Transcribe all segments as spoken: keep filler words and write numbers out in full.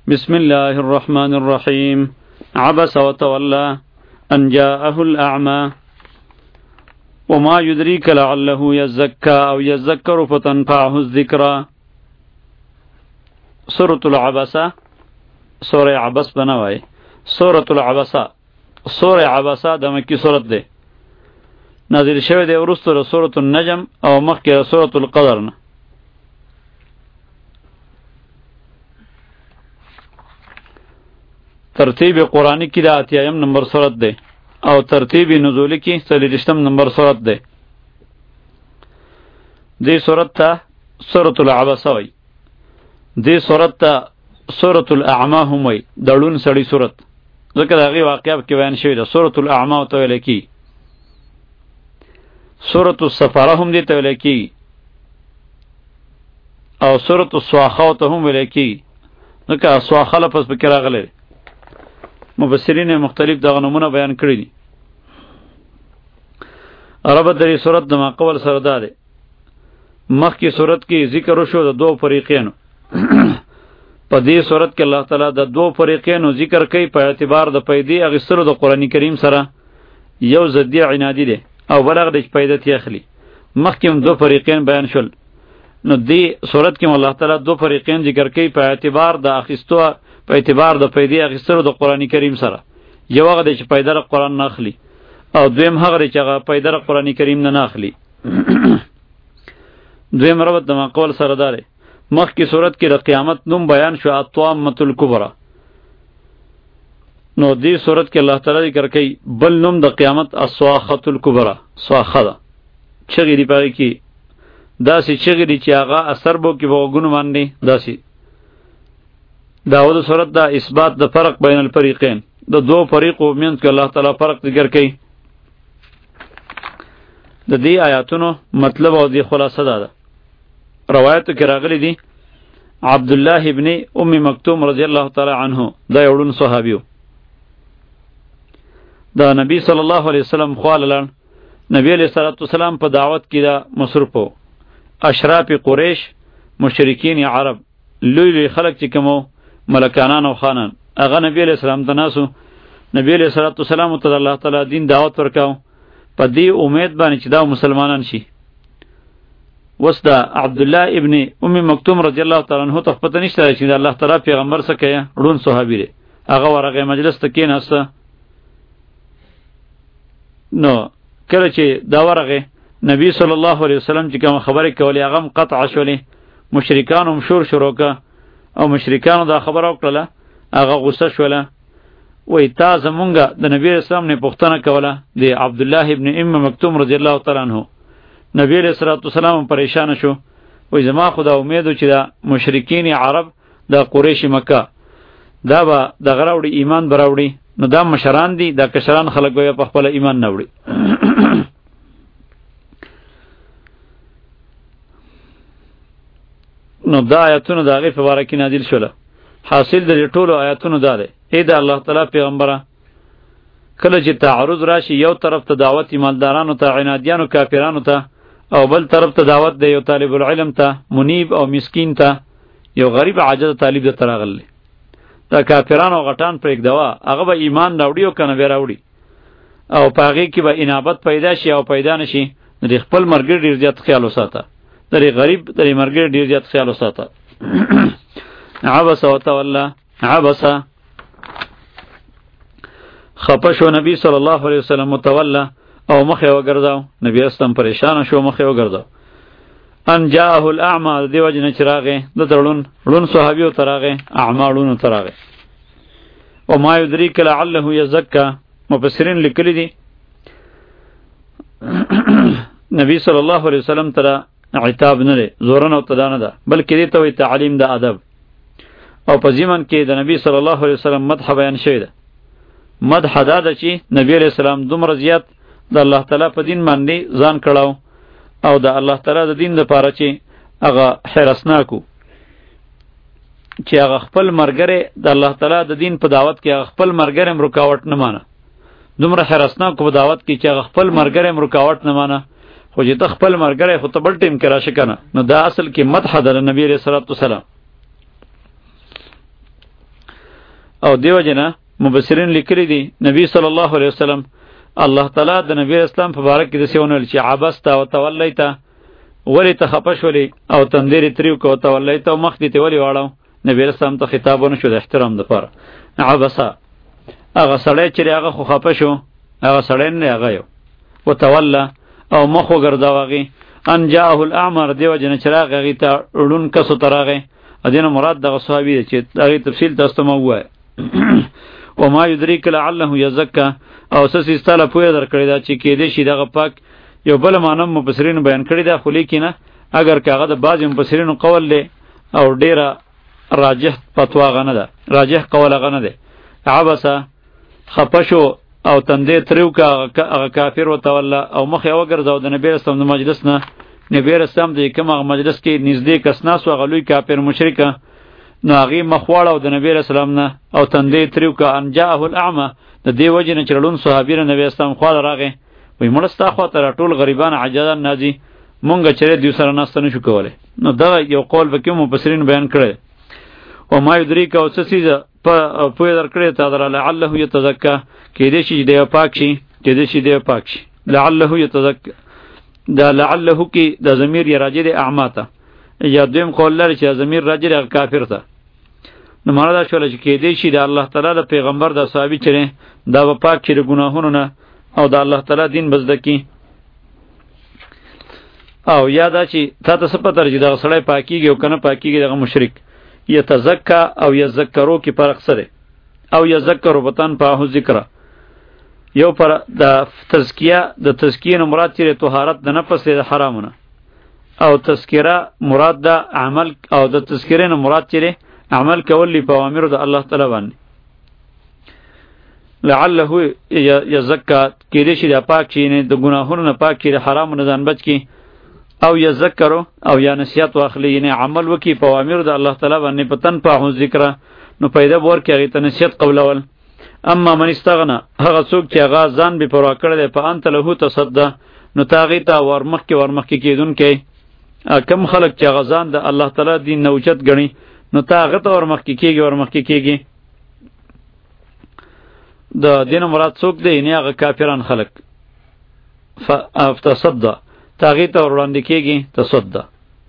بسم الله الرحمن الرحيم عبس وتولى أن جاءه الأعمى وما يدريك لعله يزكى أو يذكر فتنفعه الذكرى. سورة العبسة سورة عبس بنواي سورة العبسة سورة عبسة د مکی سورت ده نازل شوه ده ورسته سورة النجم او مخکې سورة القدر نه. ترتیب قرآنی کی دا اتیایم نمبر سورت ده او ترتیب نزولی کی سلیشتم نمبر سورت ده. دی سورت تا سورة العبسة وی، دی سورت تا سورة الاعمى هم وی، دړون سړی سورت ځکه دا غي واقعیا کې بیان شوی ده. سورة الاعمى ته ویل کی، سورة السفاره هم دی ته ویل کی او سورة الصواخه ته هم ویل کی ځکه صواخه لفظ پکې راغلی. مفسرین مختلف دغه نمونه بیان کړی دي. ربط د دې سورت د ما قول سره ده. مخکې سورت کې ذکر وشو د دوه فریقینو. په دې سورت کې الله تعالی د دوه فریقینو ذکر کوي په اعتبار د پیدې اغستلو د قرآن کریم سره. یو ضدی عنادی ده او بلغ د پیدا تی اخلي. مخکې هم دوه فریقین بیان شول. نو دې سورت کې الله تعالی دوه فریقین ذکر کوي په اعتبار د اخستو په اعتبار د پیدې اخستلو د قرآن کریم سره. یو هغه دی چې پیدا د قرآن نه اخلي او دویم هغه دی چې هغه پیدا د قرآن کریم نه نه اخلي. دویم ربط د ما قول سره ده. مخکې صورت کې د قیامت نوم بیان شو، الطامة الکبرى. نو دې صورت کې الله تعالی ذکر کوي بل نوم د قیامت الصواخة الکبرى. صواخه ده چغې دی پاره کې داسې چغې دی چې هغه اثر بو کې وګونو باندې داسې. داود صورت دا اثبات د فرق بین الفریقین، د دو فریقو منځ کې الله تعالی فرق ذکر کوي. د دې آیاتونو مطلب او د خلاصه ده. روایتو کې راغلی دي عبد الله ابن ام مکتوم رضی الله تعالی عنه دا یوړون صحابیو دا نبی صلی الله علیه وسلم خواله نبی علیہ الصلوۃ والسلام په دعوت کې دا مصروف وو. اشراف قریش، مشرکین عرب، لوی لوی خلق چې کومو ملکانان او خانان هغه نبی علیہ السلام ته ناسو. نبی علیہ الصلوۃ والسلام ته الله تعالی دین دعوت ورکاو په دې امید باندې چې دا مسلمانان شي. وس دا عبد الله ابن ام مکتوم رضی الله تعالی عنہ ته پته نشته چې الله تعالی پیغمبر سره کیا ړون صحابی دی. هغه ورغه مجلس ته کېناسته. نو کله چې دا ورغه نبی صلی الله علیه وسلم چې کوم خبره کولی هغه قطع شولې. مشرکانو مشور شروع کا او مشرکانو دا خبره وکړه. هغه غوسه شوله. وای تا زمونږه د نبی اسلام نه پوښتنه کوله د عبد الله ابن ام مکتوم رضی الله تعالی عنہ. نبی علیہ الصلوۃ والسلام پریشان شو. وای زما خدا امیدو چې دا مشرکین عرب دا قریش مکه دا به د غراوړي ایمان براوړي. نو دا مشران دي، دا کشران خلک به په خپل ایمان نه وړي. نو دا آیاتونه د هغې په باره کې نازل شوله. حاصل د دې ټولو آیاتونو دا دی ای د الله تعالی پیغمبره کله چې تعارض راشي یو طرف ته دعوت ایماندارانو ته، عنادیانو، کافرانو ته، او بل طرف ته دعوت د یو طالب العلم ته، منیب او مسکین ته، یو غریب عاجز طالب ته راغلی. دا کافرانو غټان پرېږدوه هغه به ایمان راوړي او که نه به راوړي او په هغې کې به انابت پیدا شي او پیدا نه شي. نو د خپل ملګري ډېر زیات خیال وساته، د غریب د مرګ ډیر زیات خیال وساته. عبس وتولى عبس خپشو نبی صلی الله علیه وسلم متولى او مخه وګرځاو. نبی اسلام پریشان شو، مخه وګرځاو. ان جاءه الاعمى دی وجنه چراغه د تړون لون صحابیو تراغه اعمالونو تراغه. او ما يدريك لعله يزكى. مفسرین لیکلی دي نبی صلی الله علیه وسلم ترا عتاب نه ده، زورن او تدانه ده، بلکې دې ته وی تعلیم د ادب. او په ځمن کې د نبی صلی الله علیه وسلم مدح بیان شوی ده. مدح دا ده چې نبی علیہ السلام دومره زیات د الله تعالی په دین باندې ځان کړاو او د الله تعالی د دین لپاره چې هغه حرسناکو چې هغه خپل مرګره د الله تعالی د دین په دعوت کې هغه خپل مرګره رکاوټ نه مانه. دومره حرسناکو په دعوت کې چې هغه خپل مرګره رکاوټ نه مانه. خو چې ته خپل مرګره خو ته بل ټیم کې راشه کنه. نو دا اصل کې مدح د نبی علیہ الصلوۃ والسلام. او دیو جنا مبصرین لیکلی دی نبی صلی الله علیه وسلم الله تعالی د نبی اسلام په باره کې د سیونل چې عبست او تولیت ولی ته خپش ولی او تندیر تریو کو تولیت او مخ دې ته ولی واړو نبی اسلام ته خطابونه شو د احترام لپاره عبسا هغه سړی چې هغه خو خپشو هغه سړی نه هغه یو وتولى او مخ وګرځاوږي ان جاءه الاعمر دیو جن چراغ غی ته ړون کسو تراغه ادینه مراد دغه صحابي چې دغه تفصیل تاسو ته مو وای وما يدريك لعله يزكى او سس استاله پوی در کړی دا چې کې دې شي دغه پاک یو بل معنی مفسرین بیان کړی دا خو لیکنه اگر کاغه د بعض مفسرین قول له او ډیره راجح فتوا غنه ده راجح قول غنه ده عبسا خپشو او تندې تریو کا کافر وتولى او مخ یو ګرځاو د نبی رسول الله مجلس نه نبی رسول الله د کومه مجلس کې نږدې کسناس او غلوی کافر مشرک نو هغه مخواړه د نبی رسول الله نه او تندې تریو کا ان جاءه الاعمى د دې وجه نه چړلون صحابي نبی اسلام خو راغې وای مړستا خو تر ټول غریبان عجزان نازي مونږ چره دیو سره ناستنه شو کوله نو دا یو قول به کوم مفسرین بیان کړي او ما یدریک او سسیزه په پوی در کړی ته در لعله یتزکا کې دې شي دی پاک شي کې دې شي دی پاک شي لعله یتزکا دا لعله کې د ضمیر یا راجع دی اعماته یا دویم قول لري چې ضمیر راجع دی کافر ته نو مراد شول چې کې دې شي د الله تعالی د پیغمبر د صحابي چره دا په پاک چره ګناهونو نه او د الله تعالی دین بزدکی او یادا چې تا ته سپتر چې دا سړی پاکیږي او کنه پاکیږي دغه مشرک یتزکا او یذکرو کی فرق سره او یذکرو بتن په ذکر یو پر د تزکیه د تزکیه نو مراد چې طهارت د نفس د حرامونه او تذکره مراد د عمل او د تذکره نو مراد چې عمل کولی په اوامر د الله تعالی باندې لعله یزکا کېدې شي د پاک شي نه د ګناهونو نه پاک شي د حرامو نه ځان بچ کی او یذکرو او یا نصیحت واخلی نه عمل وکي په اوامر د الله تعالی باندې پتن په ذکر نو پیدا ور کې هغه ته نصیحت قولول اما من استغنا هغه څوک چې هغه ځان به پروا کړل په انت له تصدى نو تاغی ته ورمخ کې ورمخ کې کېدون کې کم خلق چې هغه ځان د الله تعالی دین نوچت غني نو تاغه ته ورمخ کې کېږي ورمخ کې کېږي د دین مراد څوک دی نه هغه کافران خلق فتصدى تاغی ته وړاندې کېږي تصدى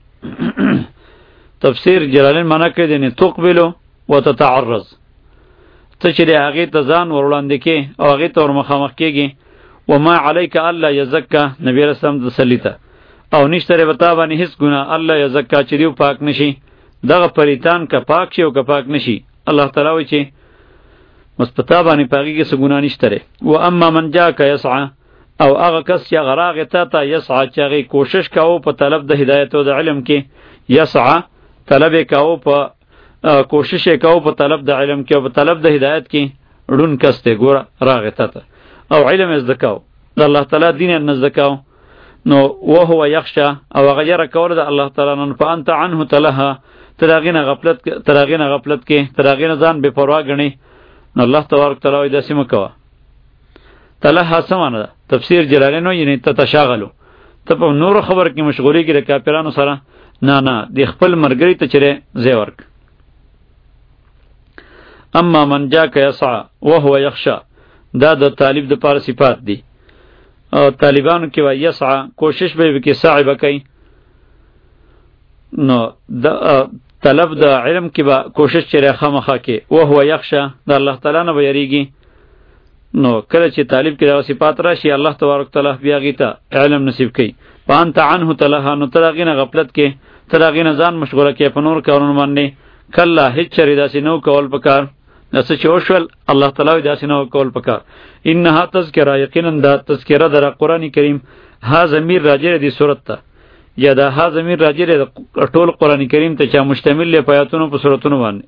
تفسیر جلالین معنا کوي نه تقبلو وتتعرض ته چې هغه ته ځان وړاندې کې او هغه ته ورمخامخ کېږي وما عليك الا يزكى نبی رسول الله سلیته او نشته وتا باندې هیڅ ګناه الله یزکا چې دیو پاک نشي دغه پریتان کا پاک شي او کا پاک نشي الله تعالی وایي چې مستتا باندې پاګي کې څه ګناه نشته و اما من جاءك يسعى او هغه کس چې غراغه ته ته يسعى چې هغه کوشش کاوه په طلب د هدایت او د علم کې يسعى طلب کاوه په کوشش کاوه په طلب د علم کې او په طلب د هدایت کې ړون کس ته ګوره راغه ته او علم زدکاو د الله تعالی دین نه زدکاو نو وهو یخشا او غیر کول د الله تعالی نن فانت عنه تلها تراغینه غفلت تراغینه غفلت کې تراغینه ځان بے پروا غنی نو الله تبارک تعالی د سیمه کوا تلها سمانه تفسیر جلالینو یعنی تتشاغلو ته په نور خبر کې مشغولی کې د کافرانو سره نه نه د خپل مرګری ته چره زی ورک اما من جاءك يسعى وهو يخشى دا د طالب د پاره صفات دي او طالبانو کې وای یسعى کوشش به وکي سعی وکي نو د طلب د علم کې به کوشش چره خامخا کې او هو یخشى د الله تعالی نه ویریږي نو کله چې طالب کې دا صفات راشي الله تبارک تعالی بیا غیته علم نصیب کوي پانت عنه تلها نو ترغینه غفلت کې ترغینه ځان مشغوله کې په نور کارونه باندې کله هیڅ چری داسې نو کول پکار نسه چې وشول الله تعالی داسې نو کول پکار انها تذکرہ یقینا دا تذکرہ در قرآن کریم ها ضمیر راجع دی صورت ته یا دا ها ضمیر راجع دی ټول قرآن کریم ته چې مشتمل له پیاتونو په صورتونو باندې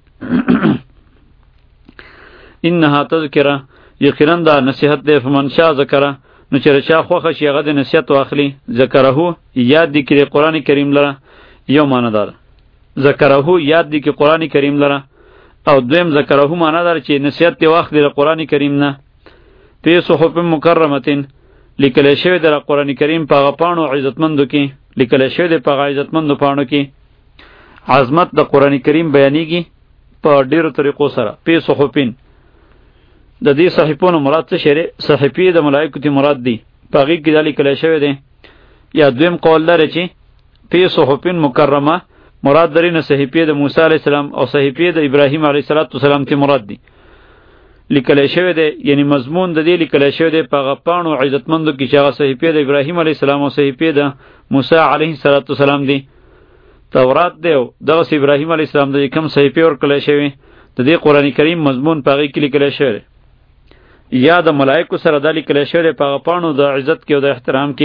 انها تذکرہ یقینا دا نصیحت دی فمن شاء ذکر نو چې رچا خوخه شي هغه د نصیحت واخلي ذکرهو یاد دی کې قرآن کریم لره یو معنی دار ذکرهو یاد دی کې قرآن کریم لره او دویم ذکرهو معنی دار چې نصیحت دی واخلي د قرآن کریم نه په صحف مکرمتین لیکل شوی د قرآن کریم په غپانو عزتمندو کې لیکل شوی د په عزتمندو پانو کې عظمت د قرآن کریم بیانېږي په ډیرو طریقو سره. پی صحفین د دې صحیفونو مراد څه شری؟ صحیفې د ملائکو تی مراد دی، پاغي کې دالی کله شوی دی. یا دویم قول لري چې پی صحفین مکرمه مراد درې نه صحیفې د موسی علی السلام او صحیفې د ابراهیم علیه السلام تی مراد دی لیکل شوی دی، یعنی مضمون د دې لیکل شوی دی په غپانو عزتمندو کې چې هغه صحیفې د ابراهیم علیه السلام او صحیفې د موسی علیه السلام دی. تورات دی او دغه ابراهیم علیه السلام د کوم صحیفې ورکړل شوی د دې قران کریم مضمون پاغي کې لیکل شوی یا د ملائکو سره د لیکل شوی په غپانو د عزت کې او د احترام کې.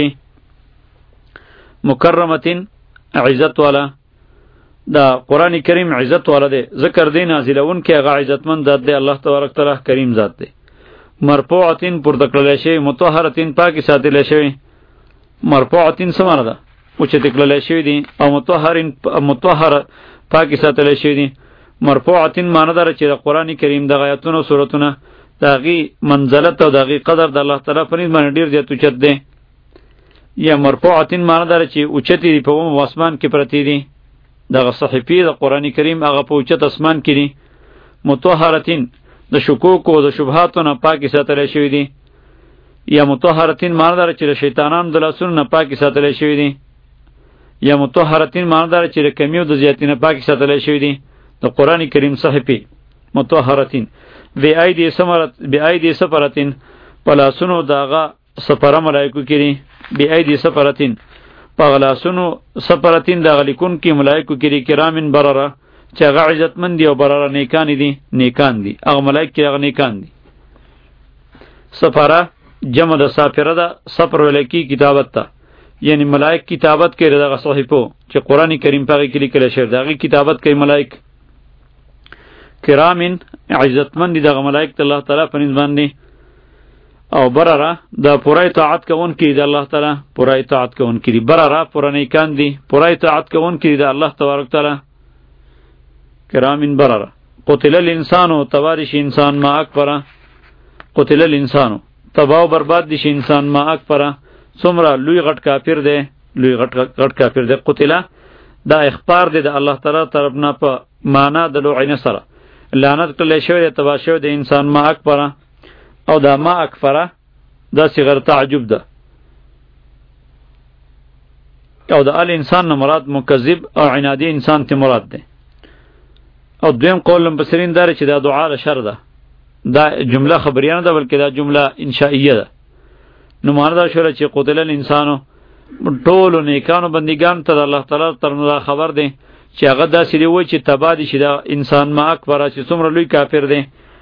مکرمتین عزت والا، دا قرآن کریم عزت والا دی، ذکر دی نازلون کې هغه عزتمند ذات دی، الله تبارک تعالی کریم ذات دی. مرفوعتین پورته کړل شوی، مطهرتین پاکی ساتل شوی. مرفوعتین څه معنی ده؟ اوچته کړل شوی دی، او مطهرین مطهر پاکی ساتل شوی دی. مرفوعتین معنی ده چې د قرآن کریم د آیاتونو سورتونه داغي منزلت او داغي قدر د الله تعالی په نسبت باندې ډیر زیات اوچت دی. یا مرفوعتین معنی ده چې اوچتی دی په اسمان کې پرتی دی. دغه صحیفې د قرآن کریم هغه په اوچت اسمان کې دي. مطهرتین د شکوک او د شبهاتو نه پاکی ساتل شوی دی. یا مطهرتین معنی ده چې د شیطانانو د لاسونو نه پاکی ساتل شوی دی. یا مطهرتین معنی ده چې د کمی او د زیاتی نه پاکی ساتل شوی دی. د قرآن کریم صحیفې مطهرتین بی ایدی سمرت بی ایدی سفرتین پلاسونو داغه سفره ملائکو کړي. بی ایدی سفرتین پغلاسونو سفرتین داغه لیکون کې ملائکو کړي کرامن برره چې هغه عزتمند دی او برره نیکان دي، نیکان دي هغه ملائک کې هغه نیکان دي. سفره جمع د سافره ده، سفر ولکی کتابت ته، یعنی ملائک کتابت کوي دغه صحیفو چې قرآن کریم پاغي کې لیکل شوی دغه کتابت کوي ملائک کرامن عزتمند دي دغه ملائک ته الله تعالی په نسبت باندې. او برره دا پوره اطاعت کوون کی دی الله تعالی، پوره اطاعت کوون کی دی. برره پوره نیکان دی، پوره اطاعت کوون کی دی الله تبارک تعالی. کرامن برره. قتل الانسان توارش انسان ما اکبره. قتل الانسان تباہ و برباد دي شي انسان ما اکبره. څومره لوی غټ کافر دی، لوی غټ غټ کافر دی. قتل دا اخبار دی د الله تعالی طرف نه په معنا د لوعین سره لعنت کړل شوی دی، تباہ شوی دی انسان ما اکبره. او دا ما اکفره دا صیغه تعجب ده. او دا ال انسان نه مراد مکذب او عنادی انسان ته مراد ده. او دویم قول مفسرین داره چې دا دعا له شر ده، دا جمله خبریه نه ده بلکې دا جمله انشائیه ده. نو معنی دا شوه چې قتل الانسانو ټول نیکانو بندگان ته الله تعالی تر خبر ده چې هغه داسې دی وای چې تبا دي شي دا انسان ما اکبره چې څومره لوی کافر دی.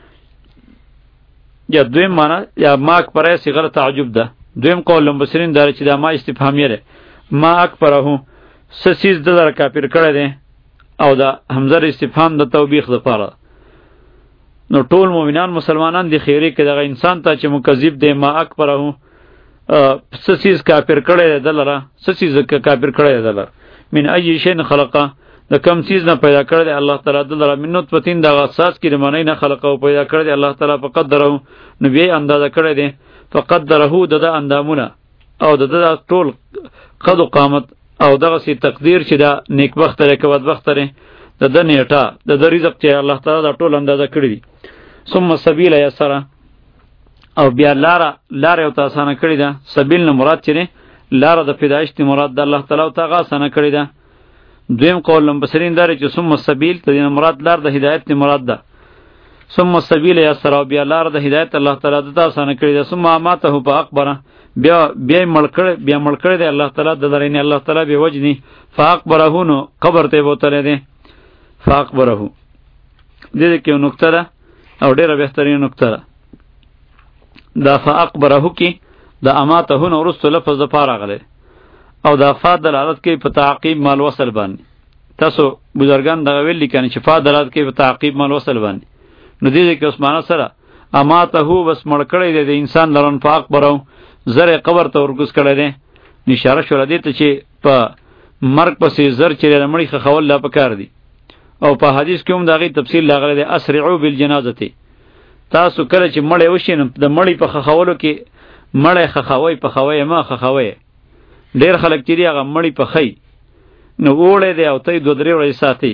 یا دویم معنا یا ما اکبره صيغه تعجب ده. دویم قول مفسرین داره چې دا ما استفهامیه ده، ما اکبره سسیز د در کافر کړه ده، او دا حمزه استفهام د توبیخ لپاره. نو ټول مؤمنان مسلمانان دی خیری کې دغه انسان ته چې مکذب دی ما اکبره سسیز کافر کړه ده دلره، سسیز کافر کړه ده دلره. من ای شین خلقه د کم چیز نه پیدا کړی دی الله تعالی دلته من نطفتین د اساس کې رمنی نه خلق او پیدا کړی دی الله تعالی په قدره نو به اندازه کړی دی فقدره د اندامونه او د ټول قد و قامت او دغه سي تقدیر چې دا نیکبخت لري که بدبخت لري د د نیټه د د رزق چې الله تعالی دا ټول اندازه کړی دی. ثم سبیل یسر او بیا لار لار یو تاسانه کړی ده. سبیل نه مراد چې لار د پیدایش تی مراد د الله تعالی او تاغه سنه کړی ده. دویم قول مفسرین داره چې ثم السبیل ته مراد لار د هدایت ته مراد ده. ثم السبیل یسر او بیا لار د هدایت الله تعالی د تاسو نه کړی ده. ثم اماته په اکبره بیا بیا ملکړ بیا ملکړ دی الله تعالی د درینه الله تعالی به وجنی فاکبره نو قبر ته بوتله دی. فاکبره دې کې یو نقطه ده او ډیره بهترین نقطه ده. دا فاکبره کې د اماته نو ورسته لفظ د پاره غله او دا فا دلالت کوي په تعقیب مال وصل باندې. تاسو بزرگان دغه ویل لیکنه چې فا دلالت کوي په تعقیب مال وصل باندې. نو دې کې عثمانه سره اماته بس مړ کړی دی د انسان لرن فاق برو زره قبر ته ورګس کړی دی. نشاره شو ردی ته چې په مرګ پسې زر چې لمړی خول لا پکار دی. او په حدیث کې هم دغه تفصیل لاغلی دی اسرعوا بالجنازه. تاسو کله چې مړی وشین د مړی په خولو کې مړی خخوي په خوي ما خخوي ډیر خلک چې هغه مړی په خی نو وړې دی او ته دوه درې ورځې ساتي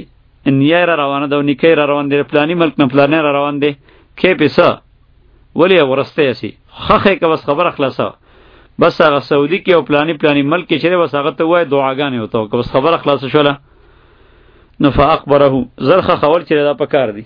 نیای را روانه ده و نیکای را روان دی، پلانی ملک نه پلانی را روان دی، کې پیسه ولی ورسته اسی خخه که بس خبر اخلاصه بس هغه سعودي کې او پلانی پلانی ملک کې چره بس هغه ته وای دعاګانې وته که بس خبر اخلاص شوله نو فاقبره زرخه خول چره دا پکار دی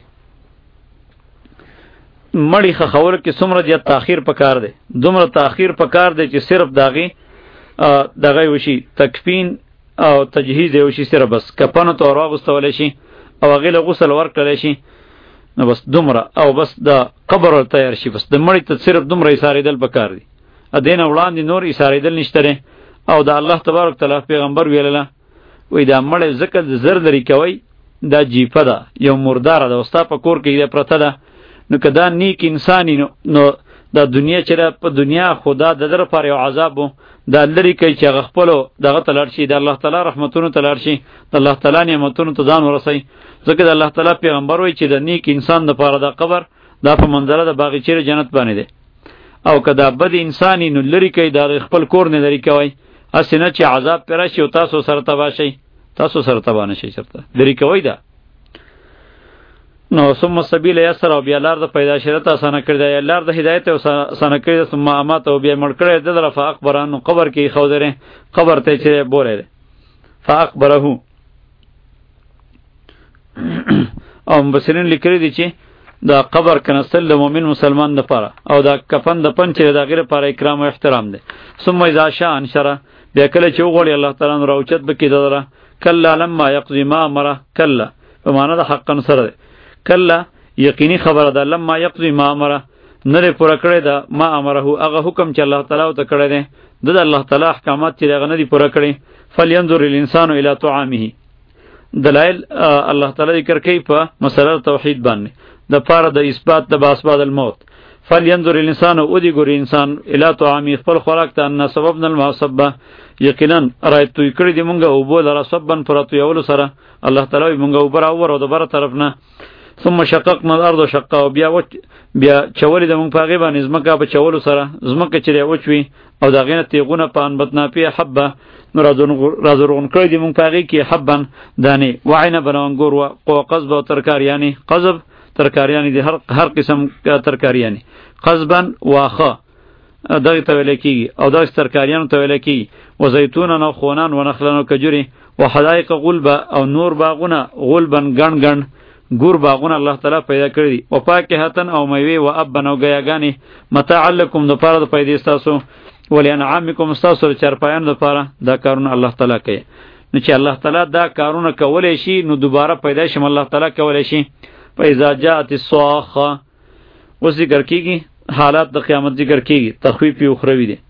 مړی خخول کې څومره د تاخير پکار دی دومره تاخير پکار دی چې صرف داغي دغه وشي تکفین او تجهیز وشي صرف بس کفن تو راغستول شي او غیله غسل ورکړل شي نو بس دومره او بس د قبر تیار شي بس د مړی ته صرف دومره ایثاریدل پکار دی ادین وړاندې نور ایثاریدل نشته او د الله تبارک تعالی پیغمبر ویلله وای دا مړی زکه زر لري کوي دا جیفه ده یو مردار ده وستا په کور کې ده پرته ده نو که دا نیک انسانی نو, نو دا دنیا چې په دنیا خدا د در پر یو عذاب دا لري کوي چې هغه خپلو دغه ته لاړ شي د الله تعالی رحمتونو ته لاړ شي د الله تعالی نعمتونو ته ځان ورسوي ځکه د الله تعالی پیغمبر وایي چې د نیک انسان دپاره د قبر دا په منظره د باغچې جنت باندې دی او که دا بد انسانی نو لري کوي د خپل کور نه لري کوي هسې نه چې عذاب پرې راشي او تاسو سره تباه شئ تاسو سره تباه نه شئ چېرته لري کوئ دا نو ثم السبیل یسر او بیا لار د پیدا شرط اسانه کړی دی لار د هدایت او اسانه کړی دی ثم امات او بیا مړ کړی دی در فاقبره نو قبر کې خودره قبر ته چې بوله فاقبره او مبصرین لیکلی دی چې دا قبر کنستل د مؤمن مسلمان لپاره او دا کفن د پن چې د غیر لپاره اکرام او احترام دی ثم اذا شاء انشره بیا کله چې وغوړي الله تعالی نو راوچت بکې دره کله لما یقضي ما امره کله په معنا د حقا سره کله یقینی خبره ده لما یقضي ما امره نه پوره کړی ده ما امره هغه حکم چې الله تعالی ته کړی دی د الله تعالی احکامات چې هغه نه دي پوره کړی فلینظر الانسان الى طعامه دلائل الله تعالی ذکر کوي په مسله توحید باندې د پاره د اثبات د باسباد الموت فلینظر الانسان او دی ګور انسان الى طعامه خپل خوراک ته ان سببنا المعصبه یقینا رایتو کړی دی مونږه او بول را سبن پراتو یول سره الله تعالی مونږه او بر او د بر طرف نه ثم شققنا الارض شقا او بیا وچ بیا چولې د مونږ په غیبه نظمکه په چولو سره زمکه چې وچوي او دا غینه تیغونه پان بدنا پی حبه نو رازرون کړی دی مونږ په غی کې حبن دانی وعینه بنانګور او قصب او ترکاریانی قصب ترکاریانی دی هر هر قسم ترکاریانی قصبن واخه دغه ته ویل کیږي او دغه ترکاریانو ته ویل کیږي و زیتونن او خونان و نخلن او کجوري و حدائق غلبه او نور باغونه غلبن ګڼ ګڼ ګور باغونه الله تعالی پیدا کړی دي او پاکهتن او میوه او ابن او غیاګانی متاع لکم د پاره د پیدا تاسو ولی انعامکم تاسو چرپایان د پاره دا کارونه الله تعالی کوي نو چې الله تعالی دا کارونه کولای شي نو دوباره پیدا شم الله تعالی کولای شي فاذا جاءت الصاخه و ذکر کیږي حالات د قیامت ذکر کیږي تخویف اخروی دي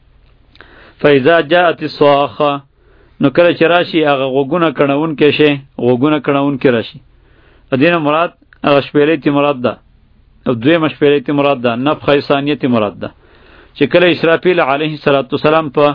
فاذا جاءت الصاخه نو کله چې راشي هغه غوګونه کڼون کې شي غوګونه کڼون کې راشي ادینه مراد هغه شپېلې تی مراد ده او دوی مشپېلې تی مراد ده نفخه ثانیه تی مراد ده چې کله اسرافیل علیه السلام په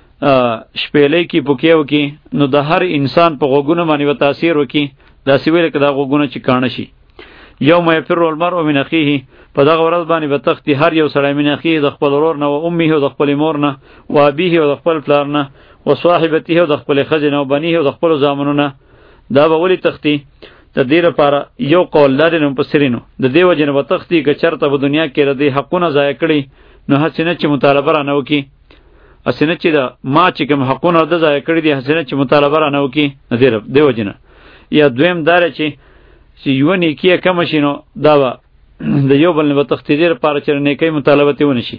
شپېلې کې پوکیو کې نو د هر انسان په غوګونه باندې و تاثیر وکي دا سی ویل کدا غوګونه چې کانه شي یوم یفر المرء من اخیه په دغه ورځ باندې به تختی هر یو سړی من اخیه د خپل ورور نه او امه او د خپل مور نه او ابيه او د خپل پلار نه او صاحبته او د خپل خزینه او بنیه او د خپل زامنو نه دا به ولی تختی د دې لپاره یو قول لري نو پسرینو د دې وجه نه وتختی که چرته په دنیا کې ردی حقونه ضایع کړي نو حسینه چې مطالبه را نه وکي حسینه چې دا ما چې کوم حقونه د ضایع کړي دي حسینه چې مطالبه را نه وکي د دې وجه نه یا دویم دار چې چې یو نیکی کم شینو دا و د یو بل نه تختی دې لپاره چې نیکی مطالبه تی ونشي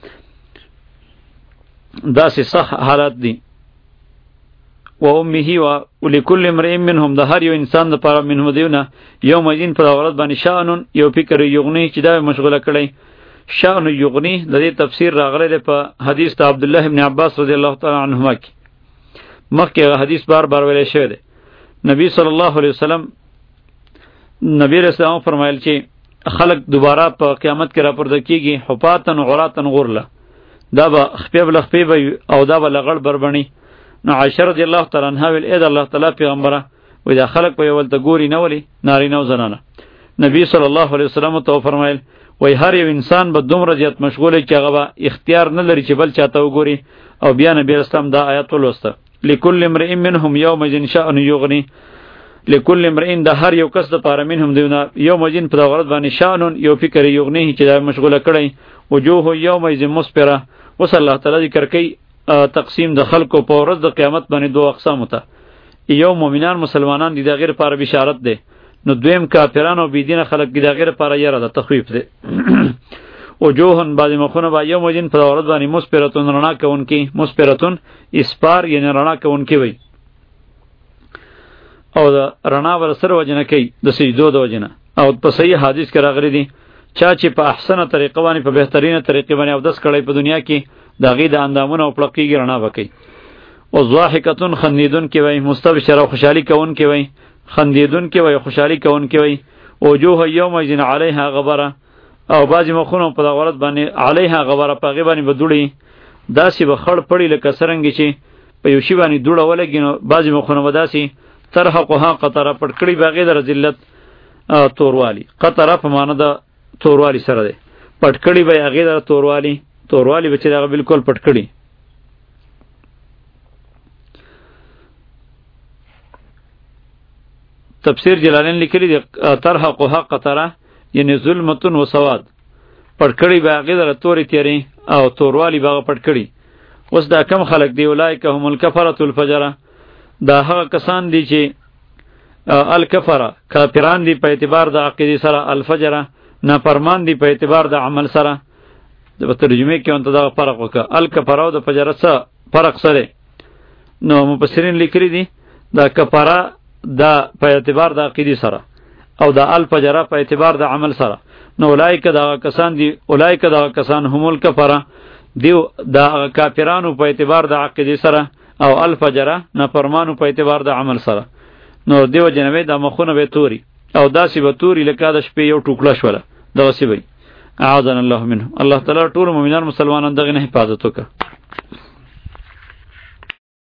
دا سه صح حالات دي و امه و ولکل امرئ منهم ده هر یو انسان د پاره منهم دیونه یوم الدین پر اورد باندې شانون یو فکر یغنی چې دا مشغوله کړي شان یغنی د دې تفسیر راغلی په حدیث ته عبد الله ابن عباس رضی الله تعالی عنهما کې مخکې حدیث بار بار ویل شوی دی نبی صلی الله علیه وسلم نبی رسول الله فرمایل چې خلق دوباره په قیامت کې راپورته کیږي حفاتن عوراتن غرله دا به خپیب لخپیب او دا به لغړ بربنی نو عائشہ رضی الله تعالی عنها ویل اې د الله تعالی پیغمبره وای دا خلق په یول ته ګوري نه ولی ناری نو زنانه نبی صلی الله علیه وسلم ته فرمایل وای هر یو انسان به دومره زیات مشغوله چې هغه اختیار نه لري چې بل چاته وګوري او بیا نبی اسلام دا آیات ولوسته لکل امرئ منهم یومئذ شأن یغنی لکل امرئ د هر یو کس د پاره منهم دیونه یوم جن په دغه ورځ باندې شانون یو فکر یغنیه چې دا مشغوله کړي وجوه یومئذ مسفره. وصلی الله تعالی ذکر کوي تقسیم د خلکو په ورځ د قیامت باندې دوه اقسام ته. یو مؤمنان مسلمانان دي د غیر لپاره بشارت ده، نو دویم کافران او بيدینه خلک دي د غیر لپاره یره ده تخویف ده. وجوهن بعض مخونه با یوم جن په دغه ورځ باندې مسفرتون رڼا کوونکی، مسفرتون اسپار یعنی رڼا کوونکی وي او د رڼا ور سره وجنه کوي د سجدو د وجنه. او په صحیح حدیث کې راغلی دي چا چې په احسنه طریقه باندې په بهترینه طریقه باندې او داس کړي په دنیا کې د غي د اندامونو او پړقېږي رڼا وکي. او ضاحکتون خندیدون کې وای، مستبشر او خوشحالي کوون کې وای، خندیدون کې وای، خوشحالي کوون کې وای. وجوه یومئذ علیها غبره، او بعضی مخونه په دغه ورځ باندې علیها غبره په غي باندې بدوړي داسې به خړ پړی لکه سرنګ چې په یو شی باندې دوړه ولګي، نو بعضی مخونه وداسي ترحقها قطره پټکړی باغې د رذلت توروالی. قطره په معنی د توروالی سره ده، پټکړی به هغه د توروالی توروالی به چې دا بالکل پټکړی. تفسیر جلالین لیکلی دی ترحقها قطره یعنی ظلمتون و سواد، پټکړی به هغه د تورې تیری او توروالی به پټکړی. اوس دا کم خلق دی اولایک هم الکفرۃ الفجره، دا هغه کسان دي چې الکفره کافران دي په اعتبار د عقیده سره، الفجره نافرمان دي په اعتبار د عمل سره. د ترجمه کې انت دا فرق وکړه الکفره او د فجره سره فرق سره. نو مفسرین لیکلي دي دا کفره دا په اعتبار د عقیده سره او د الفجره په اعتبار د عمل سره. نو اولایک دا کسان دي اولایک دا کسان هم الکفره دیو دا کافرانو په اعتبار د عقیده سره او الفجره نافرمانو په اعتبار د عمل سره. نو دیو جنوی د مخونه به توري او داسې به توري لکه د شپې یو ټوکړه شوله دغسې به. اعاذنا الله منه. الله تعالی ټول مؤمنان مسلمانان دغه نه حفاظت وکړه.